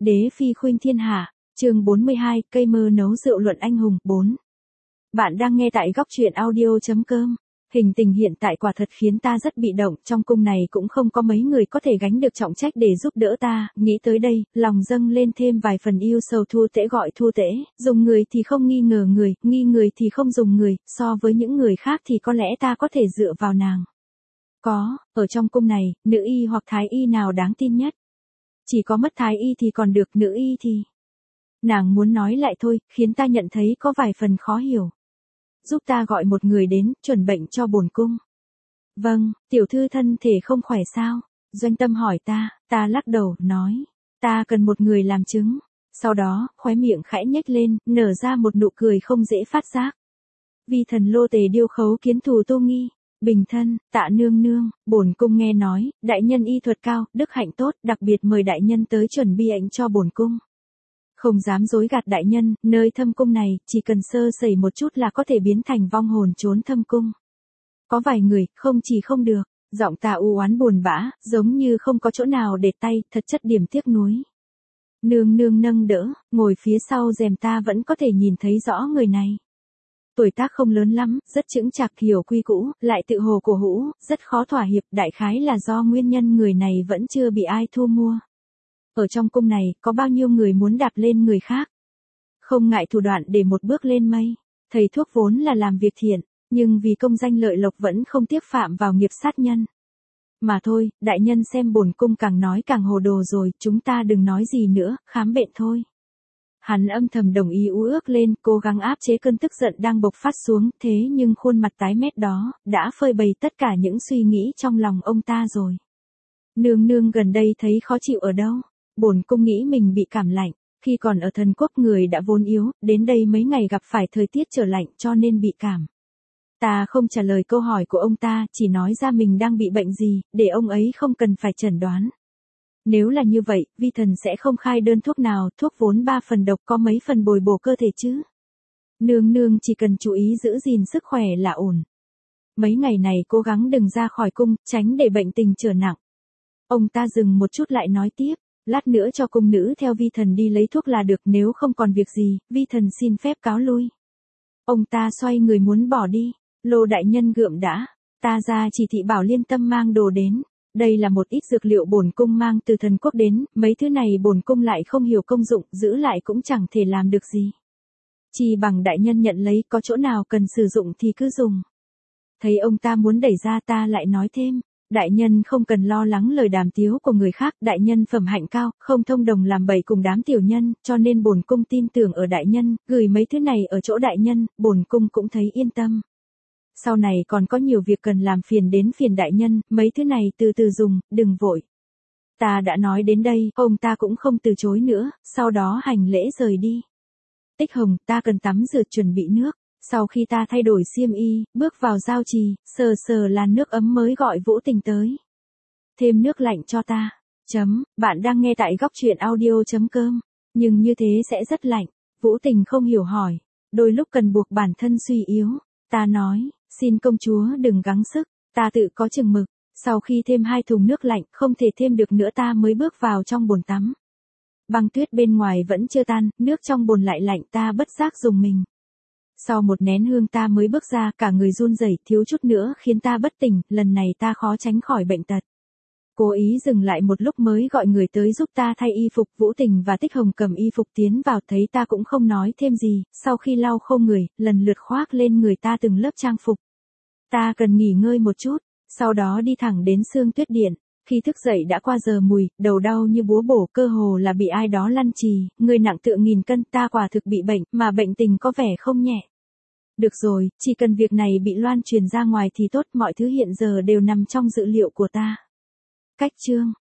Đế phi khuynh thiên hạ, chương 42, cây mơ nấu rượu luận anh hùng, 4. Bạn đang nghe tại góc truyện audio.com. Hình tình hiện tại quả thật khiến ta rất bị động, trong cung này cũng không có mấy người có thể gánh được trọng trách để giúp đỡ ta, nghĩ tới đây, lòng dâng lên thêm vài phần yêu sầu. Thu Tễ gọi Thu Tễ, dùng người thì không nghi ngờ người, nghi người thì không dùng người, so với những người khác thì có lẽ ta có thể dựa vào nàng. Ở trong cung này, nữ y hoặc thái y nào đáng tin nhất? Chỉ có mất thái y thì còn được, nữ y thì... Nàng muốn nói lại thôi, khiến ta nhận thấy có vài phần khó hiểu. Giúp ta gọi một người đến, chuẩn bệnh cho bổn cung. Vâng, tiểu thư thân thể không khỏe sao? Doanh Tâm hỏi ta lắc đầu, nói. Ta cần một người làm chứng. Sau đó, khóe miệng khẽ nhếch lên, nở ra một nụ cười không dễ phát giác. Vi thần lô tề điêu khấu kiến thù Tô Nghi. Bình thân, Tạ nương nương, bổn cung nghe nói, đại nhân y thuật cao, đức hạnh tốt, đặc biệt mời đại nhân tới chuẩn bi ảnh cho bổn cung. Không dám dối gạt đại nhân, nơi thâm cung này, chỉ cần sơ sẩy một chút là có thể biến thành vong hồn trốn thâm cung. Có vài người, không chỉ không được, giọng ta u oán buồn bã, giống như không có chỗ nào để tay, thật chất điểm tiếc nuối. Nương nương nâng đỡ, ngồi phía sau rèm ta vẫn có thể nhìn thấy rõ người này. Tuổi tác không lớn lắm, rất chững chạc, hiểu quy cũ, lại tự hồ cổ hũ, rất khó thỏa hiệp, đại khái là do nguyên nhân người này vẫn chưa bị ai thu mua. Ở trong cung này, có bao nhiêu người muốn đạp lên người khác. Không ngại thủ đoạn để một bước lên mây. Thầy thuốc vốn là làm việc thiện, nhưng vì công danh lợi lộc vẫn không tiếc phạm vào nghiệp sát nhân. Mà thôi, đại nhân xem bổn cung càng nói càng hồ đồ rồi, chúng ta đừng nói gì nữa, khám bệnh thôi. Hắn âm thầm đồng ý ú ước lên, cố gắng áp chế cơn tức giận đang bộc phát xuống, thế nhưng khuôn mặt tái mét đó, đã phơi bày tất cả những suy nghĩ trong lòng ông ta rồi. Nương nương gần đây thấy khó chịu ở đâu? Bổn cung nghĩ mình bị cảm lạnh, khi còn ở thần quốc người đã vốn yếu, đến đây mấy ngày gặp phải thời tiết trở lạnh cho nên bị cảm. Ta không trả lời câu hỏi của ông ta, chỉ nói ra mình đang bị bệnh gì, để ông ấy không cần phải chẩn đoán. Nếu là như vậy, vi thần sẽ không khai đơn thuốc nào, thuốc vốn 3 phần độc có mấy phần bồi bổ cơ thể chứ. Nương nương chỉ cần chú ý giữ gìn sức khỏe là ổn. Mấy ngày này cố gắng đừng ra khỏi cung, tránh để bệnh tình trở nặng. Ông ta dừng một chút lại nói tiếp, lát nữa cho cung nữ theo vi thần đi lấy thuốc là được, nếu không còn việc gì, vi thần xin phép cáo lui. Ông ta xoay người muốn bỏ đi, Lô đại nhân gượng đã, ta ra chỉ thị bảo Liên Tâm mang đồ đến. Đây là một ít dược liệu bổn cung mang từ thần quốc đến, mấy thứ này bổn cung lại không hiểu công dụng, giữ lại cũng chẳng thể làm được gì. Chỉ bằng đại nhân nhận lấy, có chỗ nào cần sử dụng thì cứ dùng. Thấy ông ta muốn đẩy ra, ta lại nói thêm, đại nhân không cần lo lắng lời đàm tiếu của người khác, đại nhân phẩm hạnh cao, không thông đồng làm bậy cùng đám tiểu nhân, cho nên bổn cung tin tưởng ở đại nhân, gửi mấy thứ này ở chỗ đại nhân, bổn cung cũng thấy yên tâm. Sau này còn có nhiều việc cần làm, phiền đến phiền đại nhân, mấy thứ này từ từ dùng, đừng vội. Ta đã nói đến đây, ông ta cũng không từ chối nữa, sau đó hành lễ rời đi. Tích Hồng, ta cần tắm rửa chuẩn bị nước. Sau khi ta thay đổi xiêm y, bước vào giao trì, sờ làn nước ấm mới gọi Vũ Tình tới. Thêm nước lạnh cho ta. Bạn đang nghe tại góc truyện audio.com. Nhưng như thế sẽ rất lạnh. Vũ Tình không hiểu hỏi. Đôi lúc cần buộc bản thân suy yếu. Ta nói, xin công chúa đừng gắng sức, ta tự có chừng mực. Sau khi thêm 2 thùng nước lạnh, không thể thêm được nữa, ta mới bước vào trong bồn tắm. Băng tuyết bên ngoài vẫn chưa tan, nước trong bồn lại lạnh, ta bất giác dùng mình. Sau một nén hương ta mới bước ra, cả người run rẩy, thiếu chút nữa khiến ta bất tỉnh, lần này ta khó tránh khỏi bệnh tật. Cố ý dừng lại một lúc mới gọi người tới giúp ta thay y phục. Vũ Tình và Tích Hồng cầm y phục tiến vào, thấy ta cũng không nói thêm gì, sau khi lau khô người, lần lượt khoác lên người ta từng lớp trang phục. Ta cần nghỉ ngơi một chút, sau đó đi thẳng đến Sương Tuyết Điện. Khi thức dậy đã qua giờ mùi, đầu đau như búa bổ, cơ hồ là bị ai đó lăn trì, người nặng tựa 1000 cân, ta quả thực bị bệnh, mà bệnh tình có vẻ không nhẹ. Được rồi, chỉ cần việc này bị loan truyền ra ngoài thì tốt, mọi thứ hiện giờ đều nằm trong dự liệu của ta. Cách chương